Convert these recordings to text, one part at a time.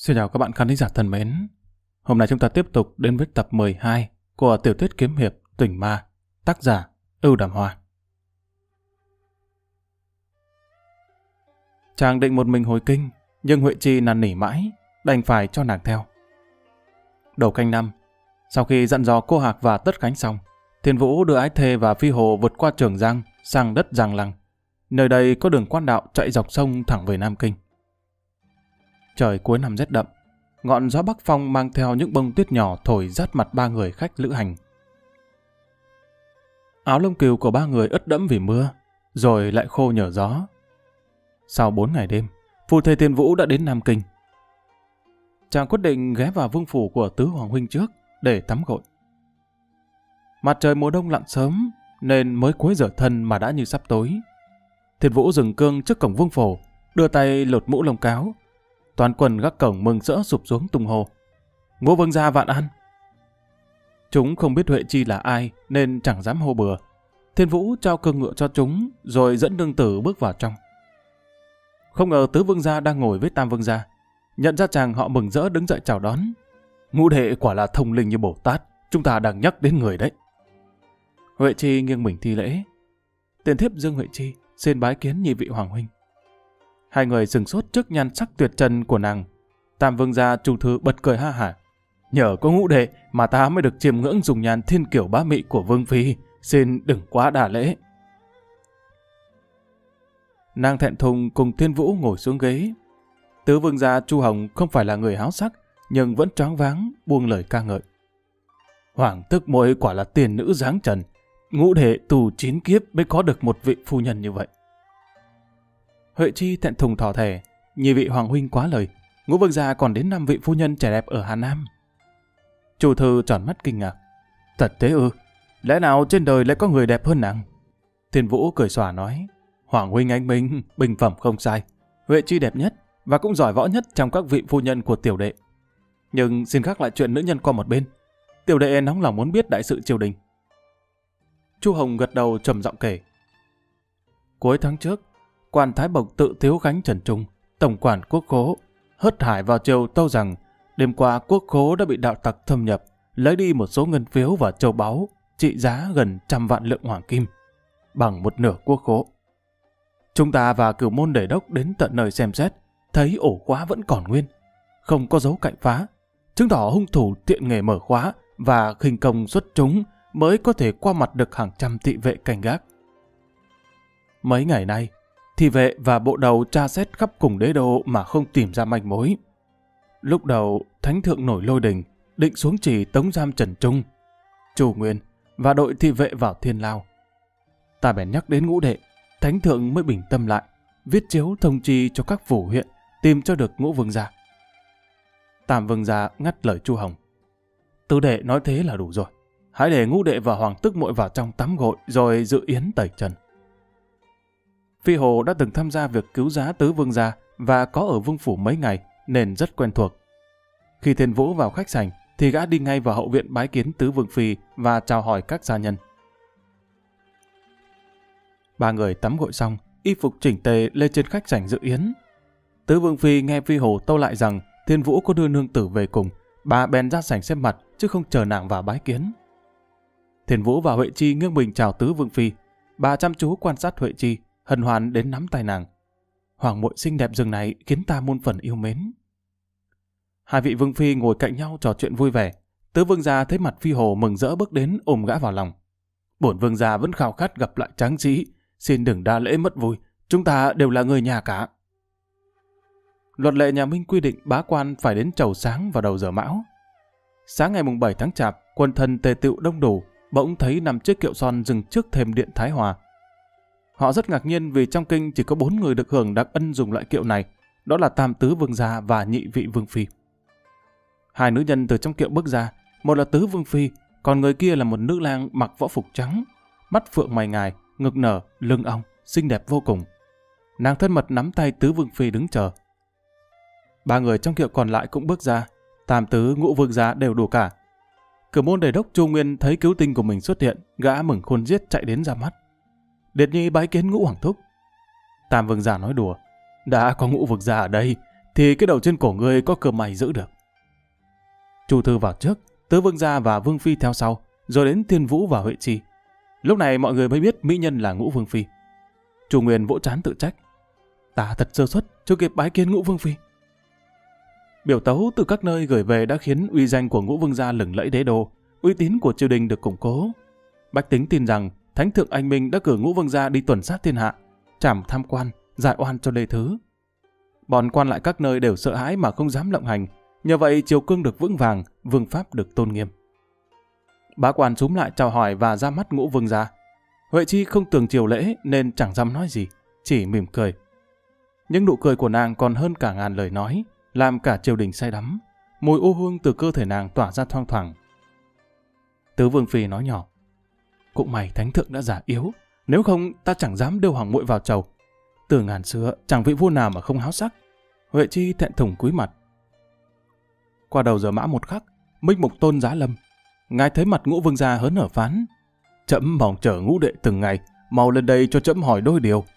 Xin chào các bạn khán thính giả thân mến. Hôm nay chúng ta tiếp tục đến với tập 12 của tiểu thuyết kiếm hiệp Tuyển Ma, tác giả Ưu Đàm Hoa. Chàng định một mình hồi kinh, nhưng Huệ Chi năn nỉ mãi, đành phải cho nàng theo. Đầu canh năm, sau khi dặn dò cô Hạc và Tất Khánh xong, Thiên Vũ đưa Ái Thê và Phi Hồ vượt qua Trường Giang sang đất Giang Lăng. Nơi đây có đường quan đạo chạy dọc sông thẳng về Nam Kinh. Trời cuối năm rét đậm, ngọn gió bắc phong mang theo những bông tuyết nhỏ thổi rát mặt ba người khách lữ hành. Áo lông cừu của ba người ướt đẫm vì mưa, rồi lại khô nhờ gió. Sau 4 ngày đêm, phu thê Thiên Vũ đã đến Nam Kinh. Chàng quyết định ghé vào vương phủ của Tứ Hoàng huynh trước để tắm gội. Mặt trời mùa đông lặn sớm nên mới cuối giờ thân mà đã như sắp tối. Thiên Vũ dừng cương trước cổng vương phủ, đưa tay lột mũ lông cáo. Toàn quần gác cổng mừng rỡ sụp xuống tung hô: "Ngũ vương gia vạn an!" Chúng không biết Huệ Chi là ai nên chẳng dám hô bừa. Thiên Vũ trao cương ngựa cho chúng rồi dẫn nương tử bước vào trong. Không ngờ Tứ vương gia đang ngồi với Tam vương gia. Nhận ra chàng, họ mừng rỡ đứng dậy chào đón. "Ngũ đệ quả là thông linh như Bồ Tát, chúng ta đang nhắc đến người đấy." Huệ Chi nghiêng mình thi lễ. "Tiền thiếp Dương Huệ Chi xin bái kiến nhị vị hoàng huynh." Hai người sừng sốt trước nhan sắc tuyệt trần của nàng. Tam vương gia trung thư bật cười ha hả: "Nhờ có ngũ đệ mà ta mới được chiêm ngưỡng dùng nhan thiên kiểu bá mị của vương phi, xin đừng quá đả lễ." Nàng thẹn thùng cùng Thiên Vũ ngồi xuống ghế. Tứ vương gia Chu Hồng không phải là người háo sắc, nhưng vẫn choáng váng buông lời ca ngợi: "Hoàng tức muội quả là tiền nữ dáng trần, ngũ đệ tù 9 kiếp mới có được một vị phu nhân như vậy." Huệ Chi thẹn thùng thỏ thẻ: "Nhị vị hoàng huynh quá lời, ngũ vương gia còn đến 5 vị phu nhân trẻ đẹp ở Hà Nam." Chu thư tròn mắt kinh ngạc: "Thật thế ư? Lẽ nào trên đời lại có người đẹp hơn nàng?" Thiên Vũ cười xòa nói: "Hoàng huynh anh minh, bình phẩm không sai. Huệ Chi đẹp nhất và cũng giỏi võ nhất trong các vị phu nhân của tiểu đệ. Nhưng xin gác lại chuyện nữ nhân qua một bên. Tiểu đệ nóng lòng muốn biết đại sự triều đình." Chu Hồng gật đầu trầm giọng kể: "Cuối tháng trước, quan Thái Bộc tự Thiếu Khánh Trần Trung, tổng quản quốc khố, hớt hải vào triều tâu rằng đêm qua quốc khố đã bị đạo tặc thâm nhập, lấy đi một số ngân phiếu và châu báu trị giá gần 100 vạn lượng hoàng kim, bằng một nửa quốc khố. Chúng ta và Cửu Môn Đề Đốc đến tận nơi xem xét, thấy ổ khóa vẫn còn nguyên, không có dấu cạnh phá, chứng tỏ hung thủ tiện nghề mở khóa và khinh công xuất chúng mới có thể qua mặt được hàng trăm thị vệ canh gác. Mấy ngày nay, thị vệ và bộ đầu tra xét khắp cùng đế đô mà không tìm ra manh mối. Lúc đầu, Thánh thượng nổi lôi đình, định xuống chỉ tống giam Trần Trung, Chu Nguyên và đội thị vệ vào Thiên Lao. Ta bèn nhắc đến ngũ đệ, Thánh thượng mới bình tâm lại, viết chiếu thông chi cho các phủ huyện tìm cho được ngũ vương gia." Tam vương gia ngắt lời Chu Hồng: "Tứ đệ nói thế là đủ rồi. Hãy để ngũ đệ và hoàng tức muội vào trong tắm gội rồi dự yến tẩy trần." Phi Hồ đã từng tham gia việc cứu giá Tứ vương gia và có ở vương phủ mấy ngày nên rất quen thuộc. Khi Thiên Vũ vào khách sảnh thì gã đi ngay vào hậu viện bái kiến Tứ vương phi và chào hỏi các gia nhân. Ba người tắm gội xong, y phục chỉnh tề lên trên khách sảnh dự yến. Tứ vương phi nghe Phi Hồ tâu lại rằng Thiên Vũ có đưa nương tử về cùng, bà bèn ra sảnh xem mặt chứ không chờ nàng vào bái kiến. Thiên Vũ và Huệ Chi nghiêng mình chào Tứ vương phi. Bà chăm chú quan sát Huệ Chi, hân hoan đến nắm tay nàng: "Hoàng muội xinh đẹp rừng này khiến ta muôn phần yêu mến." Hai vị vương phi ngồi cạnh nhau trò chuyện vui vẻ. Tứ vương gia thấy mặt Phi Hồ mừng rỡ bước đến ôm gã vào lòng: "Bổn vương gia vẫn khao khát gặp lại tráng sĩ, xin đừng đa lễ mất vui, chúng ta đều là người nhà cả." Luật lệ nhà Minh quy định bá quan phải đến chầu sáng vào đầu giờ mão. Sáng ngày mùng 7 tháng Chạp, quần thần tề tựu đông đủ, bỗng thấy 5 chiếc kiệu son dừng trước thềm điện Thái Hòa. Họ rất ngạc nhiên vì trong kinh chỉ có 4 người được hưởng đặc ân dùng loại kiệu này, đó là Tam Tứ vương gia và nhị vị vương phi. 2 nữ nhân từ trong kiệu bước ra, một là Tứ vương phi, còn người kia là một nữ lang mặc võ phục trắng, mắt phượng mày ngài, ngực nở, lưng ong, xinh đẹp vô cùng. Nàng thân mật nắm tay Tứ vương phi đứng chờ. 3 người trong kiệu còn lại cũng bước ra, Tam Tứ Ngũ vương gia đều đủ cả. Cửu Môn Đề Đốc Chu Nguyên thấy cứu tinh của mình xuất hiện, gã mừng khôn xiết chạy đến ra mắt: "Điệt nhi bái kiến Ngũ hoàng thúc." Tam vương gia nói đùa: "Đã có Ngũ vương gia ở đây thì cái đầu trên cổ ngươi có cơ may giữ được. Chu Thư vào trước, Tứ Vương gia và Vương Phi theo sau, rồi đến Thiên Vũ và Huệ Chi. Lúc này mọi người mới biết mỹ nhân là Ngũ Vương Phi. Chu Nguyên vỗ trán tự trách. Ta thật sơ suất, chưa kịp bái kiến Ngũ Vương Phi. Biểu tấu từ các nơi gửi về đã khiến uy danh của Ngũ Vương gia lừng lẫy đế đô, uy tín của triều đình được củng cố. Bách tính tin rằng Thánh thượng anh minh đã cử Ngũ Vương gia đi tuần sát thiên hạ, trảm tham quan, giải oan cho Lê Thứ. Bọn quan lại các nơi đều sợ hãi mà không dám lộng hành, nhờ vậy triều cương được vững vàng, vương pháp được tôn nghiêm. Bá quan xúm lại chào hỏi và ra mắt Ngũ Vương gia. Huệ Chi không tường triều lễ nên chẳng dám nói gì, chỉ mỉm cười. Nhưng nụ cười của nàng còn hơn cả ngàn lời nói, làm cả triều đình say đắm. Mùi ô hương từ cơ thể nàng tỏa ra thoang thoảng. Tứ Vương Phi nói nhỏ. Cũng may Thánh thượng đã già yếu, nếu không ta chẳng dám đưa hoàng muội vào chầu. Từ ngàn xưa chẳng vị vua nào mà không háo sắc. Huệ Chi thẹn thùng cúi mặt. Qua đầu giờ mã một khắc, Minh Mục Tôn giá lâm. Ngài thấy mặt Ngũ Vương gia hớn hở phán. Trẫm mong chờ Ngũ đệ từng ngày, mau lên đây cho trẫm hỏi đôi điều.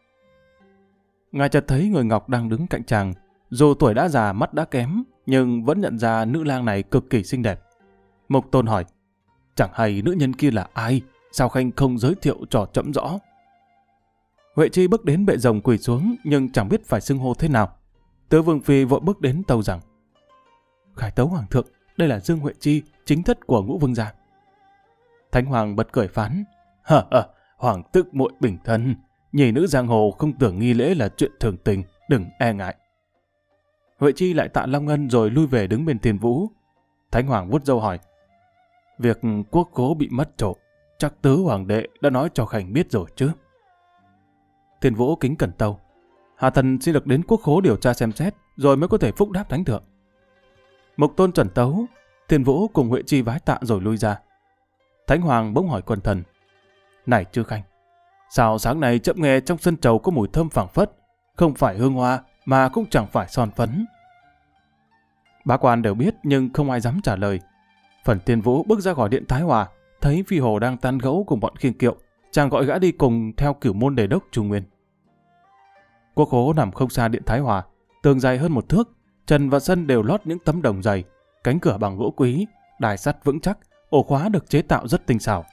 Ngài chợt thấy người ngọc đang đứng cạnh chàng, dù tuổi đã già mắt đã kém, nhưng vẫn nhận ra nữ lang này cực kỳ xinh đẹp. Mục Tôn hỏi, chẳng hay nữ nhân kia là ai, sao khanh không giới thiệu cho trẫm rõ? Huệ Chi bước đến bệ rồng quỳ xuống nhưng chẳng biết phải xưng hô thế nào. Tứ Vương Phi vội bước đến tâu rằng, khải tấu hoàng thượng, đây là Dương Huệ Chi, chính thất của Ngũ Vương gia. Thánh Hoàng bật cười phán, hoàng tức muội bình thân, nhì nữ giang hồ không tưởng nghi lễ là chuyện thường tình, đừng e ngại. Huệ Chi lại tạ Long Ân rồi lui về đứng bên Thiên Vũ. Thánh Hoàng vuốt râu hỏi, việc quốc cố bị mất trộm, chắc tứ hoàng đệ đã nói cho khanh biết rồi chứ? Thiên Vũ kính cẩn tâu, hạ thần xin được đến quốc khố điều tra xem xét, rồi mới có thể phúc đáp thánh thượng. Mục Tôn trần tấu, Thiên Vũ cùng Huệ Chi vái tạ rồi lui ra. Thánh Hoàng bỗng hỏi quần thần, này chư khanh, sao sáng nay trẫm nghe trong sân trầu có mùi thơm phảng phất, không phải hương hoa mà cũng chẳng phải son phấn? Bá quan đều biết nhưng không ai dám trả lời. Phần Thiên Vũ bước ra khỏi điện Thái Hòa, thấy Phi Hồ đang tán gẫu cùng bọn khiêng kiệu, chàng gọi gã đi cùng theo Cửu Môn Đề Đốc Chu Nguyên. Quốc khố nằm không xa điện Thái Hòa, tường dài hơn 1 thước, trần và sân đều lót những tấm đồng dày, cánh cửa bằng gỗ quý, đài sắt vững chắc, ổ khóa được chế tạo rất tinh xảo.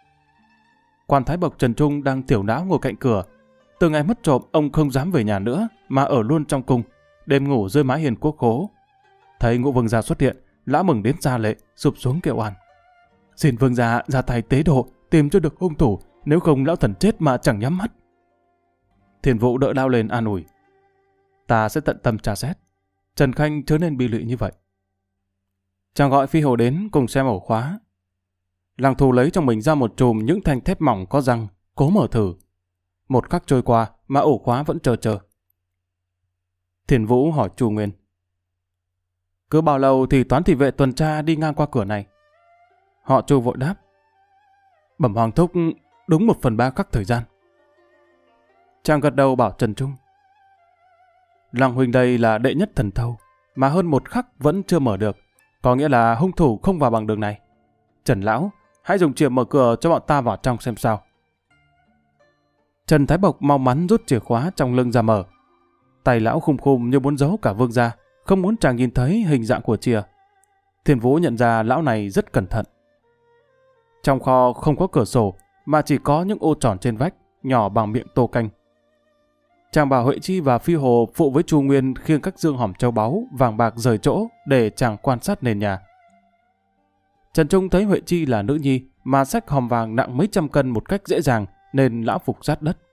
Quan Thái Bộc Trần Trung đang tiểu não ngồi cạnh cửa. Từ ngày mất trộm, ông không dám về nhà nữa mà ở luôn trong cung, đêm ngủ dưới mái hiên quốc khố. Thấy Ngũ Vương gia xuất hiện, lão mừng đến ra lệ, sụp xuống kêu oan. Xin Vương gia ra tay tế độ, tìm cho được hung thủ, nếu không lão thần chết mà chẳng nhắm mắt. Thiên Vũ đỡ đao lên an ủi, ta sẽ tận tâm tra xét, Trần Khanh chớ nên bi lụy như vậy. Chàng gọi Phi Hồ đến cùng xem ổ khóa. Làng Thù lấy trong mình ra một chùm những thanh thép mỏng có răng, cố mở thử. Một khắc trôi qua mà ổ khóa vẫn trơ. Thiên Vũ hỏi Chu Nguyên, cứ bao lâu thì toán thị vệ tuần tra đi ngang qua cửa này? Họ Chu vội đáp, bẩm hoàng thúc, đúng 1/3 khắc thời gian. Chàng gật đầu bảo Trần Trung, Lăng huynh đây là đệ nhất thần thâu, mà hơn 1 khắc vẫn chưa mở được, có nghĩa là hung thủ không vào bằng đường này. Trần lão, hãy dùng chìa mở cửa cho bọn ta vào trong xem sao. Trần Thái Bộc mau mắn rút chìa khóa trong lưng ra mở. Tay lão khum khum như muốn giấu cả Vương gia, không muốn chàng nhìn thấy hình dạng của chìa. Thiên Vũ nhận ra lão này rất cẩn thận. Trong kho không có cửa sổ, mà chỉ có những ô tròn trên vách, nhỏ bằng miệng tô canh. Chàng bảo Huệ Chi và Phi Hồ phụ với Chu Nguyên khiêng các dương hòm châu báu, vàng bạc rời chỗ để chàng quan sát nền nhà. Trần Trung thấy Huệ Chi là nữ nhi mà xách hòm vàng nặng mấy trăm cân một cách dễ dàng nên lão phục sát đất.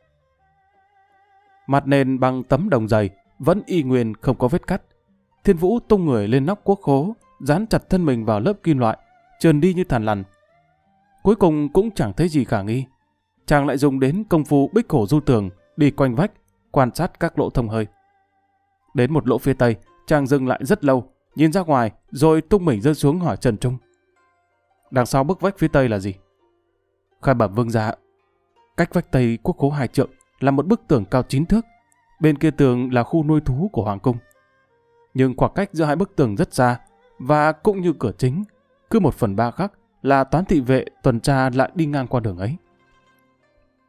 Mặt nền bằng tấm đồng dày, vẫn y nguyên không có vết cắt. Thiên Vũ tung người lên nóc quốc khố, dán chặt thân mình vào lớp kim loại, trườn đi như thằn lằn. Cuối cùng cũng chẳng thấy gì khả nghi. Chàng lại dùng đến công phu bích hổ du tường, đi quanh vách, quan sát các lỗ thông hơi. Đến một lỗ phía tây, chàng dừng lại rất lâu, nhìn ra ngoài, rồi tung mình rơi xuống hỏi Trần Trung, đằng sau bức vách phía tây là gì? Khai bẩm Vương gia, cách vách tây quốc khố 2 trượng là một bức tường cao 9 thước, bên kia tường là khu nuôi thú của hoàng cung. Nhưng khoảng cách giữa hai bức tường rất xa, và cũng như cửa chính, cứ 1/3 khắc là toán thị vệ tuần tra lại đi ngang qua đường ấy.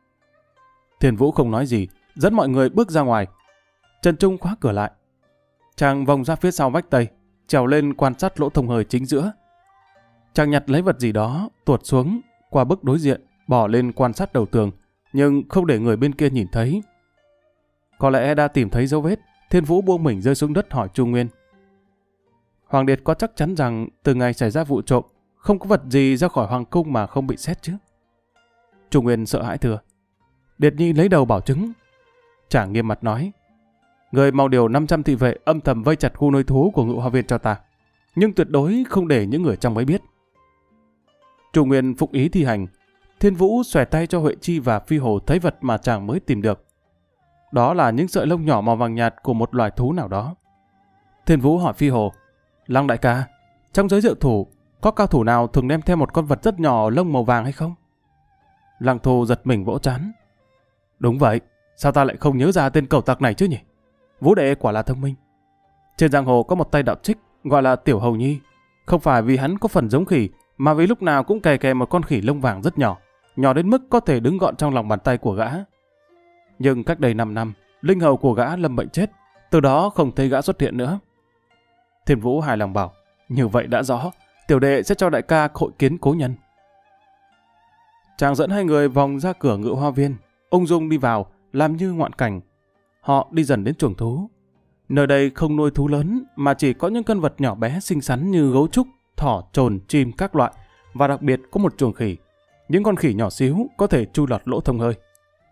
Thiên Vũ không nói gì, dẫn mọi người bước ra ngoài. Trần Trung khóa cửa lại. Chàng vòng ra phía sau vách tây, trèo lên quan sát lỗ thông hơi chính giữa. Chàng nhặt lấy vật gì đó, tuột xuống, qua bức đối diện, bỏ lên quan sát đầu tường, nhưng không để người bên kia nhìn thấy. Có lẽ đã tìm thấy dấu vết, Thiên Vũ buông mình rơi xuống đất hỏi Chu Nguyên. Hoàng Điệt có chắc chắn rằng từ ngày xảy ra vụ trộm, không có vật gì ra khỏi hoàng cung mà không bị xét chứ? Chu Nguyên sợ hãi thưa. Điệt Nhi lấy đầu bảo chứng. Chàng nghiêm mặt nói. Người mau điều 500 thị vệ âm thầm vây chặt khu nuôi thú của Ngự Hoa Viên cho ta, nhưng tuyệt đối không để những người trong ấy biết. Chu Nguyên phục ý thi hành. Thiên Vũ xòe tay cho Huệ Chi và Phi Hồ thấy vật mà chàng mới tìm được. Đó là những sợi lông nhỏ màu vàng nhạt của một loài thú nào đó. Thiên Vũ hỏi Phi Hồ. Lăng đại ca, trong giới diệu thủ, có cao thủ nào thường đem theo một con vật rất nhỏ lông màu vàng hay không? Lăng Thu giật mình vỗ trán. Đúng vậy, sao ta lại không nhớ ra tên cẩu tặc này chứ nhỉ? Vũ đệ quả là thông minh. Trên giang hồ có một tay đạo trích gọi là Tiểu Hầu Nhi. Không phải vì hắn có phần giống khỉ, mà vì lúc nào cũng kè kè một con khỉ lông vàng rất nhỏ, nhỏ đến mức có thể đứng gọn trong lòng bàn tay của gã. Nhưng cách đây 5 năm, linh hầu của gã lâm bệnh chết, từ đó không thấy gã xuất hiện nữa. Thiên Vũ hài lòng bảo, như vậy đã rõ, tiểu đệ sẽ cho đại ca hội kiến cố nhân. Chàng dẫn hai người vòng ra cửa Ngự Hoa Viên, ung dung đi vào, làm như ngoạn cảnh. Họ đi dần đến chuồng thú. Nơi đây không nuôi thú lớn, mà chỉ có những con vật nhỏ bé xinh xắn như gấu trúc, thỏ, trồn, chim các loại, và đặc biệt có một chuồng khỉ. Những con khỉ nhỏ xíu có thể chui lọt lỗ thông hơi.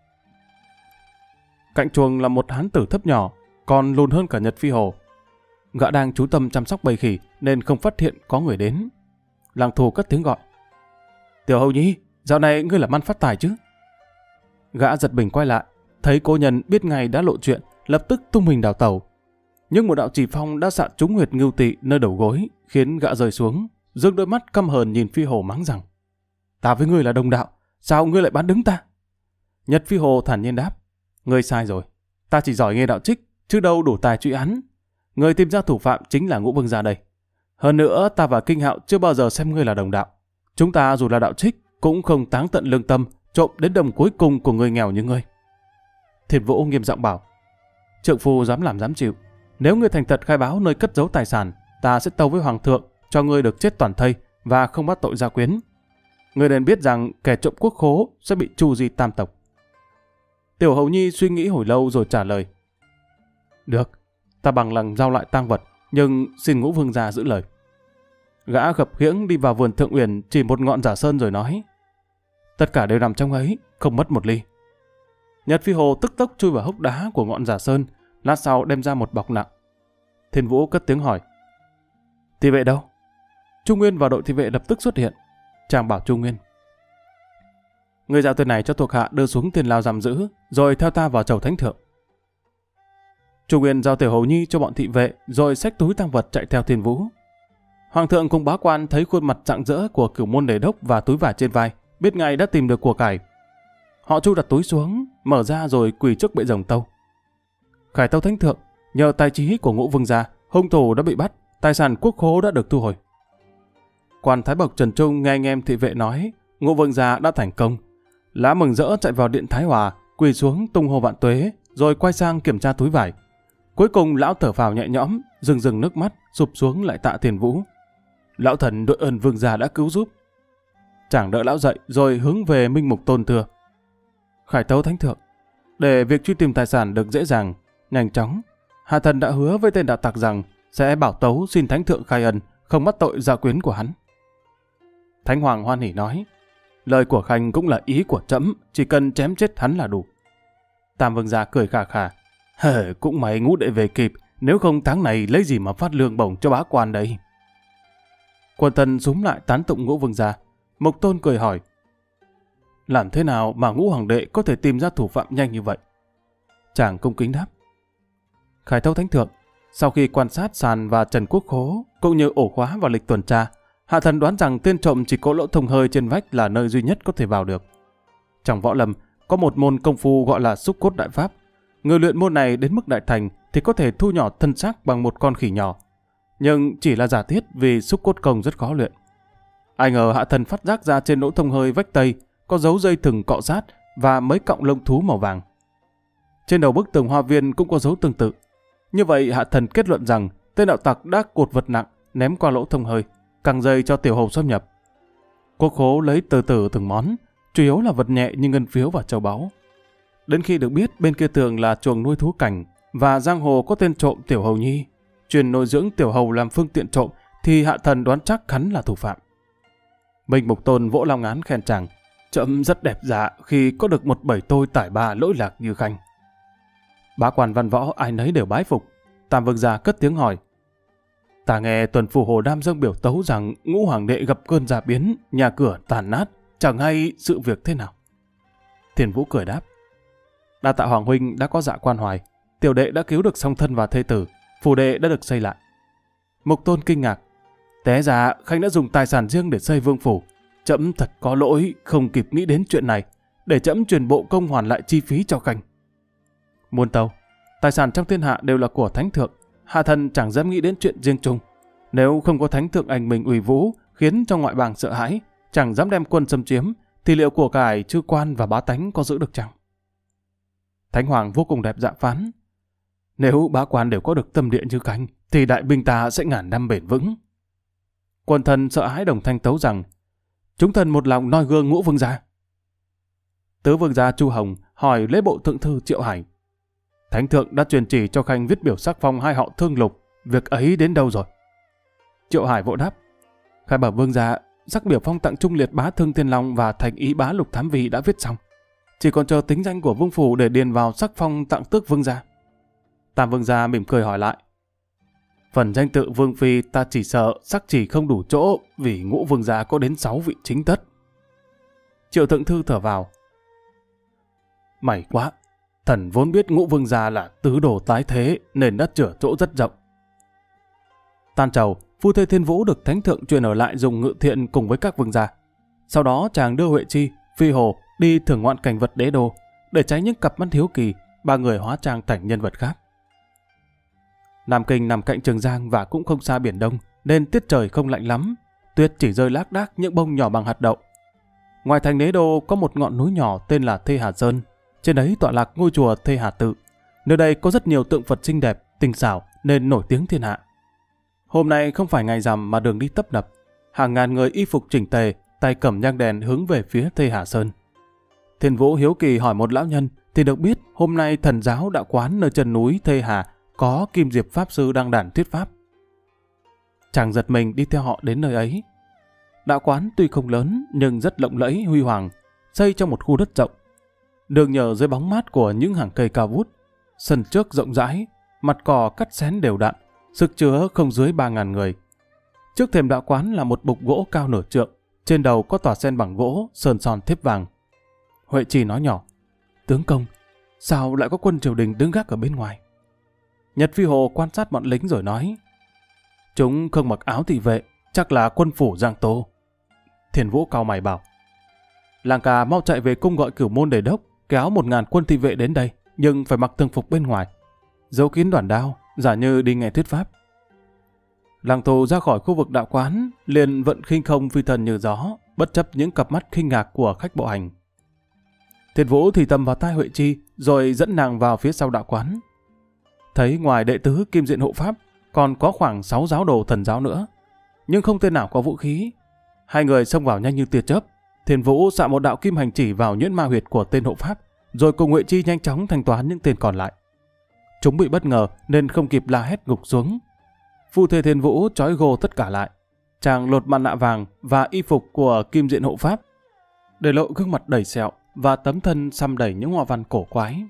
Cạnh chuồng là một hán tử thấp nhỏ, còn lùn hơn cả Nhật Phi Hồ. Gã đang chú tâm chăm sóc bầy khỉ nên không phát hiện có người đến. Lăng Thù cất tiếng gọi. Tiểu Hầu Nhi, dạo này ngươi làm ăn phát tài chứ? Gã giật mình quay lại, thấy cô nhân biết ngay đã lộ chuyện, lập tức tung mình đào tẩu. Nhưng một đạo chỉ phong đã xạ trúng huyệt ngưu tị nơi đầu gối, khiến gã rơi xuống, dương đôi mắt căm hờn nhìn Phi Hồ mắng rằng: Ta với ngươi là đồng đạo, sao ngươi lại bán đứng ta? Nhật Phi Hồ thản nhiên đáp: Ngươi sai rồi, ta chỉ giỏi nghe đạo trích, chứ đâu đủ tài truy án. Người tìm ra thủ phạm chính là Ngũ Vương gia đây. Hơn nữa, ta và Kinh Hạo chưa bao giờ xem ngươi là đồng đạo. Chúng ta dù là đạo trích, cũng không táng tận lương tâm, trộm đến đồng cuối cùng của người nghèo như ngươi. Thiên Vũ nghiêm giọng bảo: Trượng phu dám làm dám chịu. Nếu ngươi thành thật khai báo nơi cất giấu tài sản, ta sẽ tâu với Hoàng thượng, cho ngươi được chết toàn thây và không bắt tội gia quyến. Ngươi nên biết rằng kẻ trộm quốc khố sẽ bị tru di tam tộc. Tiểu Hầu Nhi suy nghĩ hồi lâu rồi trả lời: Được, ta bằng lòng giao lại tang vật, nhưng xin Ngũ Vương gia giữ lời. Gã gập khiễng đi vào vườn Thượng Uyển, chỉ một ngọn giả sơn rồi nói: Tất cả đều nằm trong ấy, không mất một ly. Nhật Phi Hồ tức tốc chui vào hốc đá của ngọn giả sơn, lát sau đem ra một bọc nặng. Thiên Vũ cất tiếng hỏi: Thị vệ đâu? Chu Nguyên và đội thị vệ lập tức xuất hiện. Chàng bảo Chu Nguyên: Người giao tên này cho thuộc hạ đưa xuống tiền lao giam giữ, rồi theo ta vào chầu thánh thượng. Chu Nguyên giao Tiểu Hầu Nhi cho bọn thị vệ, rồi xách túi tang vật chạy theo Thiên Vũ. Hoàng thượng cùng bá quan thấy khuôn mặt rạng rỡ của Cửu Môn Đề Đốc và túi vải trên vai, biết ngay đã tìm được của cải. Họ chu đặt túi xuống, mở ra rồi quỳ trước bệ rồng tâu. Khải tâu thánh thượng, nhờ tài trí của Ngũ Vương gia, hung thủ đã bị bắt, tài sản quốc khố đã được thu hồi. Quan Thái Bộc Trần Trung nghe anh em thị vệ nói Ngũ Vương gia đã thành công, lã mừng rỡ chạy vào điện Thái Hòa, quỳ xuống tung hô vạn tuế, rồi quay sang kiểm tra túi vải. Cuối cùng lão thở phào nhẹ nhõm, rưng nước mắt, sụp xuống lại tạ Thiên Vũ. Lão thần đội ơn Vương gia đã cứu giúp. Chàng đỡ lão dậy rồi hướng về Minh Mục Tôn thưa: Khải tấu thánh thượng, để việc truy tìm tài sản được dễ dàng, nhanh chóng, hạ thần đã hứa với tên đạo tặc rằng sẽ bảo tấu xin thánh thượng khai ân, không bắt tội gia quyến của hắn. Thánh Hoàng hoan hỉ nói: Lời của Khanh cũng là ý của trẫm, chỉ cần chém chết hắn là đủ. Tam Vương gia cười khà khà: Cũng may Ngũ đệ về kịp, nếu không tháng này lấy gì mà phát lương bổng cho bá quan đấy. Quần thần súm lại tán tụng Ngũ Vương gia. Mục Tôn cười hỏi: Làm thế nào mà Ngũ Hoàng đệ có thể tìm ra thủ phạm nhanh như vậy? Chàng cung kính đáp: Khải tấu thánh thượng, sau khi quan sát sàn và trần quốc khố, cũng như ổ khóa và lịch tuần tra, hạ thần đoán rằng tên trộm chỉ có lỗ thông hơi trên vách là nơi duy nhất có thể vào được. Trong võ lâm có một môn công phu gọi là xúc cốt đại pháp. Người luyện môn này đến mức đại thành thì có thể thu nhỏ thân xác bằng một con khỉ nhỏ, nhưng chỉ là giả thiết vì xúc cốt công rất khó luyện. Ai ngờ hạ thần phát giác ra trên lỗ thông hơi vách tây có dấu dây thừng cọ sát và mấy cọng lông thú màu vàng. Trên đầu bức tường hoa viên cũng có dấu tương tự. Như vậy Hạ Thần kết luận rằng tên đạo tặc đã cột vật nặng ném qua lỗ thông hơi, căng dây cho tiểu hầu xâm nhập. Quốc khố lấy từ từ từng món, chủ yếu là vật nhẹ như ngân phiếu và châu báu. Đến khi được biết bên kia tường là chuồng nuôi thú cảnh và giang hồ có tên trộm Tiểu Hầu Nhi, truyền nuôi dưỡng tiểu hầu làm phương tiện trộm, thì Hạ Thần đoán chắc hắn là thủ phạm. Minh Mục Tôn vỗ long án khen chàng, trẫm rất đẹp dạ khi có được một bầy tôi tải ba lỗi lạc như khanh. Bá quan văn võ ai nấy đều bái phục. Tam Vương gia cất tiếng hỏi: Ta nghe tuần phủ Hồ Đam dâng biểu tấu rằng Ngũ Hoàng đệ gặp cơn dạ biến, nhà cửa tàn nát, chẳng hay sự việc thế nào. Thiền Vũ cười đáp: Đa tạ Hoàng huynh đã có dạ quan hoài, tiểu đệ đã cứu được song thân và thê tử, phủ đệ đã được xây lại. Mục Tôn kinh ngạc: Té ra khanh đã dùng tài sản riêng để xây vương phủ, trẫm thật có lỗi không kịp nghĩ đến chuyện này, để trẫm truyền bộ công hoàn lại chi phí cho khanh. Muôn tâu, tài sản trong thiên hạ đều là của thánh thượng, Hạ Thần chẳng dám nghĩ đến chuyện riêng chung. Nếu không có thánh thượng anh mình ủy vũ, khiến cho ngoại bang sợ hãi, chẳng dám đem quân xâm chiếm, thì liệu của cải chư quan và bá tánh có giữ được chăng? Thánh Hoàng vô cùng đẹp dạ phán: Nếu bá quan đều có được tâm địa như khanh, thì đại binh ta sẽ ngàn năm bền vững. Quần thần sợ hãi đồng thanh tấu rằng: Chúng thần một lòng noi gương Ngũ Vương gia. Tứ Vương gia Chu Hồng hỏi lễ bộ thượng thư Triệu Hải: Thánh thượng đã truyền chỉ cho khanh viết biểu sắc phong hai họ Thương Lục, việc ấy đến đâu rồi? Triệu Hải vội đáp: Khai bảo Vương gia, sắc biểu phong tặng Trung Liệt bá Thương Thiên Long và Thành Ý bá Lục Thám Vi đã viết xong, chỉ còn chờ tính danh của vương phủ để điền vào sắc phong tặng tước vương gia. Tam Vương gia mỉm cười hỏi lại: Phần danh tự vương phi ta chỉ sợ sắc chỉ không đủ chỗ, vì Ngũ Vương gia có đến 6 vị chính tất. Triệu thượng thư thở vào: May quá, thần vốn biết Ngũ Vương gia là tứ đồ tái thế nên đã chữa chỗ rất rộng. Tan trầu, phu thê Thiên Vũ được thánh thượng truyền ở lại dùng ngự thiện cùng với các vương gia. Sau đó chàng đưa Huệ Chi, Phi Hồ đi thưởng ngoạn cảnh vật đế đô, để tránh những cặp mắt hiếu kỳ, ba người hóa trang thành nhân vật khác. Nam Kinh nằm cạnh Trường Giang và cũng không xa Biển Đông, nên tiết trời không lạnh lắm, tuyết chỉ rơi lác đác những bông nhỏ bằng hạt đậu. Ngoài thành đế đô có một ngọn núi nhỏ tên là Thê Hà Sơn, trên đấy tọa lạc ngôi chùa Thê Hà Tự. Nơi đây có rất nhiều tượng Phật xinh đẹp, tinh xảo nên nổi tiếng thiên hạ. Hôm nay không phải ngày rằm mà đường đi tấp nập, hàng ngàn người y phục chỉnh tề, tay cầm nhang đèn hướng về phía Thê Hà Sơn. Thiên Vũ hiếu kỳ hỏi một lão nhân thì được biết hôm nay thần giáo đạo quán nơi chân núi Thê Hà có Kim Diệp Pháp Sư đăng đàn thuyết pháp. Chàng giật mình đi theo họ đến nơi ấy. Đạo quán tuy không lớn nhưng rất lộng lẫy huy hoàng, xây trong một khu đất rộng. Đường nhờ dưới bóng mát của những hàng cây cao vút, sân trước rộng rãi, mặt cỏ cắt xén đều đặn, sức chứa không dưới 3.000 người. Trước thềm đạo quán là một bục gỗ cao nửa trượng, trên đầu có tòa sen bằng gỗ, sơn son thép vàng. Huệ Chi nói nhỏ: Tướng công, sao lại có quân triều đình đứng gác ở bên ngoài? Nhật Phi Hồ quan sát bọn lính rồi nói: Chúng không mặc áo thị vệ, chắc là quân phủ Giang Tô. Thiền Vũ cau mày bảo: Làng Cà mau chạy về cung gọi Cửu Môn Đề Đốc kéo 1.000 quân thị vệ đến đây, nhưng phải mặc thường phục bên ngoài, giấu kín đoàn đao, giả như đi nghe thuyết pháp. Làng Thù ra khỏi khu vực đạo quán, liền vận khinh không phi thần như gió, bất chấp những cặp mắt khinh ngạc của khách bộ hành. Thiền Vũ thì tầm vào tai Huệ Chi, rồi dẫn nàng vào phía sau đạo quán. Thấy ngoài đệ tứ Kim Diện hộ pháp, còn có khoảng 6 giáo đồ thần giáo nữa, nhưng không tên nào có vũ khí. Hai người xông vào nhanh như tia chớp. Thiền Vũ xạ một đạo kim hành chỉ vào nhuyễn ma huyệt của tên hộ pháp, rồi cùng Huệ Chi nhanh chóng thanh toán những tên còn lại. Chúng bị bất ngờ nên không kịp la hét gục xuống. Phu thê Thiền Vũ trói gô tất cả lại. Chàng lột mặt nạ vàng và y phục của Kim Diện hộ pháp, để lộ gương mặt đầy sẹo và tấm thân xăm đầy những hoa văn cổ quái.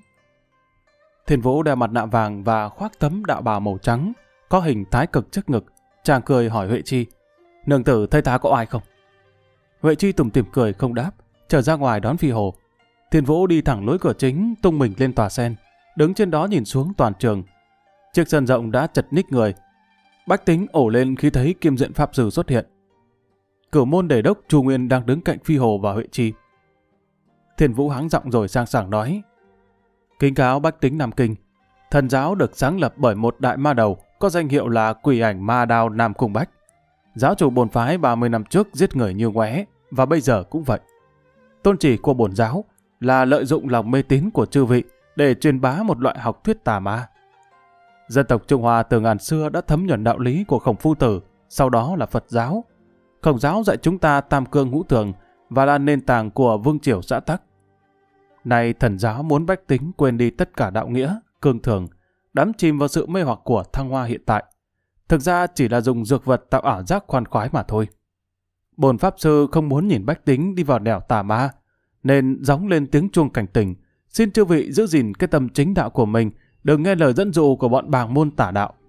Thiền Vũ đeo mặt nạ vàng và khoác tấm đạo bào màu trắng, có hình thái cực trước ngực. Chàng cười hỏi Huệ Chi: Nương tử thấy ta có ai không? Huệ Chi tủm tỉm cười không đáp, trở ra ngoài đón Phi Hồ. Thiền Vũ đi thẳng lối cửa chính, tung mình lên tòa sen, đứng trên đó nhìn xuống toàn trường. Chiếc sân rộng đã chật ních người. Bách tính ổ lên khi thấy Kim Diện Pháp Sư xuất hiện. Cửu Môn Đề Đốc Chu Nguyên đang đứng cạnh Phi Hồ và Huệ Chi. Thiền Vũ hắng giọng rồi sang sảng nói: Kính cáo bách tính Nam Kinh, thần giáo được sáng lập bởi một đại ma đầu có danh hiệu là Quỷ Ảnh Ma Đao Nam Cung Bách. Giáo chủ bổn phái 30 năm trước giết người như ngoé, và bây giờ cũng vậy. Tôn chỉ của bổn giáo là lợi dụng lòng mê tín của chư vị để truyền bá một loại học thuyết tà ma. Dân tộc Trung Hoa từ ngàn xưa đã thấm nhuần đạo lý của Khổng Phu Tử, sau đó là Phật giáo. Khổng giáo dạy chúng ta tam cương ngũ thường và là nền tảng của vương triều xã tắc. Nay thần giáo muốn bách tính quên đi tất cả đạo nghĩa, cương thường, đắm chìm vào sự mê hoặc của thăng hoa hiện tại. Thực ra chỉ là dùng dược vật tạo ảo giác khoan khoái mà thôi. Bổn Pháp Sư không muốn nhìn bách tính đi vào nẻo tà ma, nên gióng lên tiếng chuông cảnh tỉnh, xin chư vị giữ gìn cái tâm chính đạo của mình, đừng nghe lời dẫn dụ của bọn bàng môn tà đạo.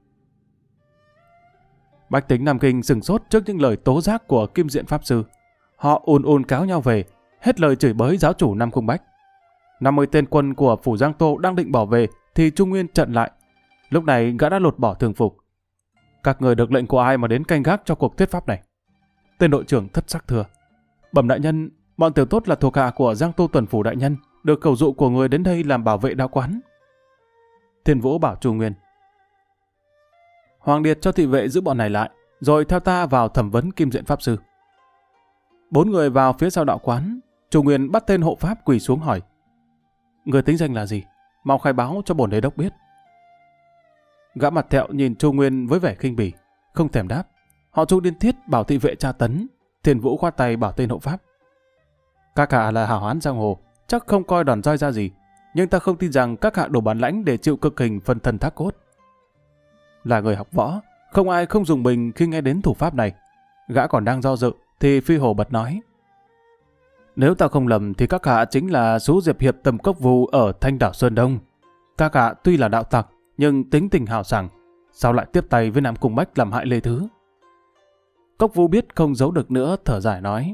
Bách tính Nam Kinh sửng sốt trước những lời tố giác của Kim Diện Pháp Sư. Họ ùn cáo nhau về, hết lời chửi bới giáo chủ Nam Cung Bách. 50 tên quân của phủ Giang Tô đang định bỏ về thì Trung Nguyên chặn lại. Lúc này gã đã lột bỏ thường phục. Các người được lệnh của ai mà đến canh gác cho cuộc thuyết pháp này? Tên đội trưởng thất sắc thưa: Bẩm đại nhân, bọn tiểu tốt là thuộc hạ của Giang Tô tuần phủ đại nhân, được cầu dụ của người đến đây làm bảo vệ đạo quán. Thiên Vũ bảo Chu Nguyên: Hoàng Điệt cho thị vệ giữ bọn này lại, rồi theo ta vào thẩm vấn Kim Diện Pháp Sư. 4 người vào phía sau đạo quán. Chu Nguyên bắt tên hộ pháp quỳ xuống hỏi: Người tính danh là gì? Mau khai báo cho bổn đế đốc biết. Gã mặt thẹo nhìn Chu Nguyên với vẻ khinh bỉ, không thèm đáp. Họ Chu điên tiết bảo thị vệ tra tấn. Thiên Vũ khoát tay bảo tên hộ pháp: Các hạ là hảo hán giang hồ, chắc không coi đòn roi ra gì, nhưng ta không tin rằng các hạ đủ bản lãnh để chịu cực hình phân thân thác cốt. Là người học võ, không ai không dùng mình khi nghe đến thủ pháp này. Gã còn đang do dự thì Phi Hổ bật nói: Nếu ta không lầm thì các hạ chính là Sú Diệp Hiệp Tầm Cốc Vu ở Thanh Đảo Sơn Đông. Các hạ tuy là đạo tặc nhưng tính tình hào sảng, sao lại tiếp tay với Nam Cung Bách làm hại Lê Thứ? Cốc Vu biết không giấu được nữa, thở dài nói: